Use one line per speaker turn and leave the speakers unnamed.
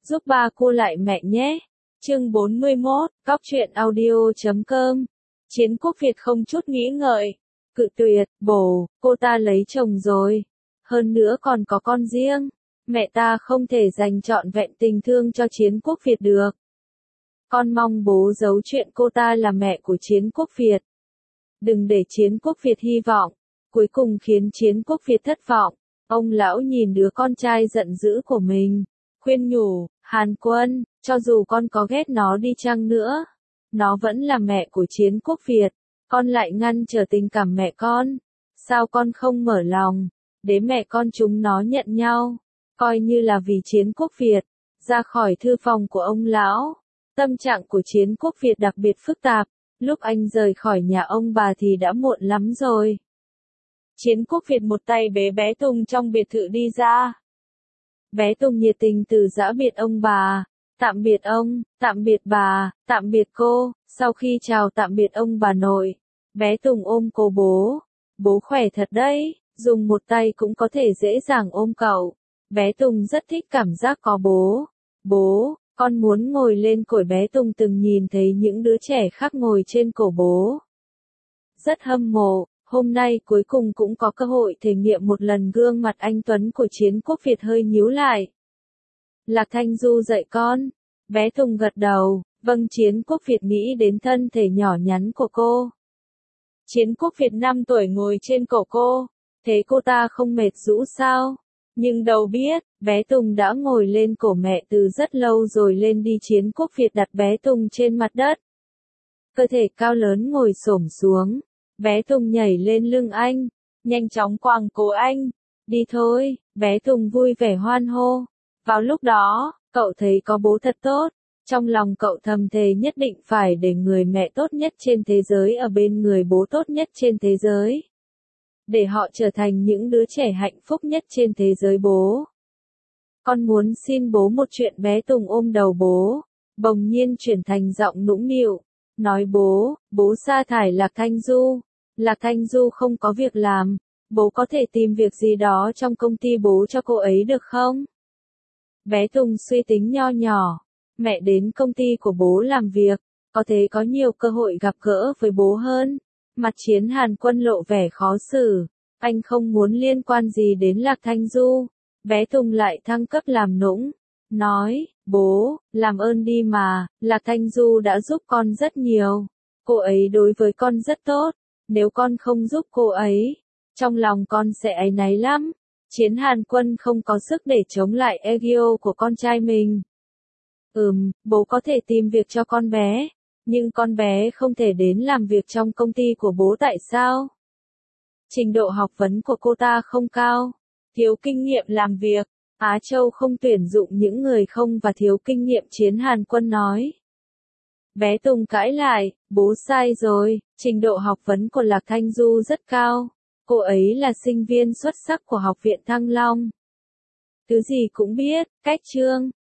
giúp ba cô lại mẹ nhé. Chương 41, Cóc truyện audio.com. Chiến Quốc Việt không chút nghĩ ngợi, cự tuyệt, bồ, cô ta lấy chồng rồi. Hơn nữa còn có con riêng. Mẹ ta không thể dành trọn vẹn tình thương cho Chiến Quốc Việt được. Con mong bố giấu chuyện cô ta là mẹ của Chiến Quốc Việt. Đừng để Chiến Quốc Việt hy vọng. Cuối cùng khiến Chiến Quốc Việt thất vọng. Ông lão nhìn đứa con trai giận dữ của mình, khuyên nhủ, Hàn Quân, cho dù con có ghét nó đi chăng nữa, nó vẫn là mẹ của Chiến Quốc Việt, con lại ngăn trở tình cảm mẹ con. Sao con không mở lòng, để mẹ con chúng nó nhận nhau, coi như là vì Chiến Quốc Việt. Ra khỏi thư phòng của ông lão, tâm trạng của Chiến Quốc Việt đặc biệt phức tạp, lúc anh rời khỏi nhà ông bà thì đã muộn lắm rồi. Chiến Quốc Việt một tay bế bé Tùng trong biệt thự đi ra. Bé Tùng nhiệt tình từ giã biệt ông bà. Tạm biệt ông, tạm biệt bà, tạm biệt cô. Sau khi chào tạm biệt ông bà nội, bé Tùng ôm cô bố. Bố khỏe thật đấy, dùng một tay cũng có thể dễ dàng ôm cậu. Bé Tùng rất thích cảm giác có bố. Bố, con muốn ngồi lên cổi. Bé Tùng từng nhìn thấy những đứa trẻ khác ngồi trên cổ bố. Rất hâm mộ. Hôm nay cuối cùng cũng có cơ hội thể nghiệm một lần. Gương mặt anh tuấn của Chiến Quốc Việt hơi nhíu lại. Lạc Thanh Du dạy con. Bé Tùng gật đầu, vâng. Chiến Quốc Việt nghĩ đến thân thể nhỏ nhắn của cô. Chiến Quốc Việt 5 tuổi ngồi trên cổ cô, thế cô ta không mệt rũ sao? Nhưng đâu biết, bé Tùng đã ngồi lên cổ mẹ từ rất lâu rồi. Lên đi. Chiến Quốc Việt đặt bé Tùng trên mặt đất. Cơ thể cao lớn ngồi xổm xuống. Bé Tùng nhảy lên lưng anh, nhanh chóng quàng cổ anh. Đi thôi, bé Tùng vui vẻ hoan hô. Vào lúc đó, cậu thấy có bố thật tốt. Trong lòng cậu thầm thề nhất định phải để người mẹ tốt nhất trên thế giới ở bên người bố tốt nhất trên thế giới. Để họ trở thành những đứa trẻ hạnh phúc nhất trên thế giới. Bố, con muốn xin bố một chuyện. Bé Tùng ôm đầu bố, bỗng nhiên chuyển thành giọng nũng nịu. Nói bố sa thải Lạc Thanh Du. Lạc Thanh Du không có việc làm, bố có thể tìm việc gì đó trong công ty bố cho cô ấy được không? Bé Tùng suy tính nho nhỏ, mẹ đến công ty của bố làm việc, có thể có nhiều cơ hội gặp gỡ với bố hơn. Mặt Chiến Hàn Quân lộ vẻ khó xử, anh không muốn liên quan gì đến Lạc Thanh Du. Bé Tùng lại thăng cấp làm nũng, nói, bố, làm ơn đi mà, Lạc Thanh Du đã giúp con rất nhiều. Cô ấy đối với con rất tốt, nếu con không giúp cô ấy, trong lòng con sẽ áy náy lắm. Chiến Hàn Quân không có sức để chống lại ego của con trai mình. Bố có thể tìm việc cho con bé, nhưng con bé không thể đến làm việc trong công ty của bố. Tại sao? Trình độ học vấn của cô ta không cao, thiếu kinh nghiệm làm việc. Á Châu không tuyển dụng những người không và thiếu kinh nghiệm. Chiến Hàn Quân nói. Bé Tùng cãi lại, bố sai rồi, trình độ học vấn của Lạc Thanh Du rất cao. Cô ấy là sinh viên xuất sắc của Học viện Thăng Long. Thứ gì cũng biết, cách chương,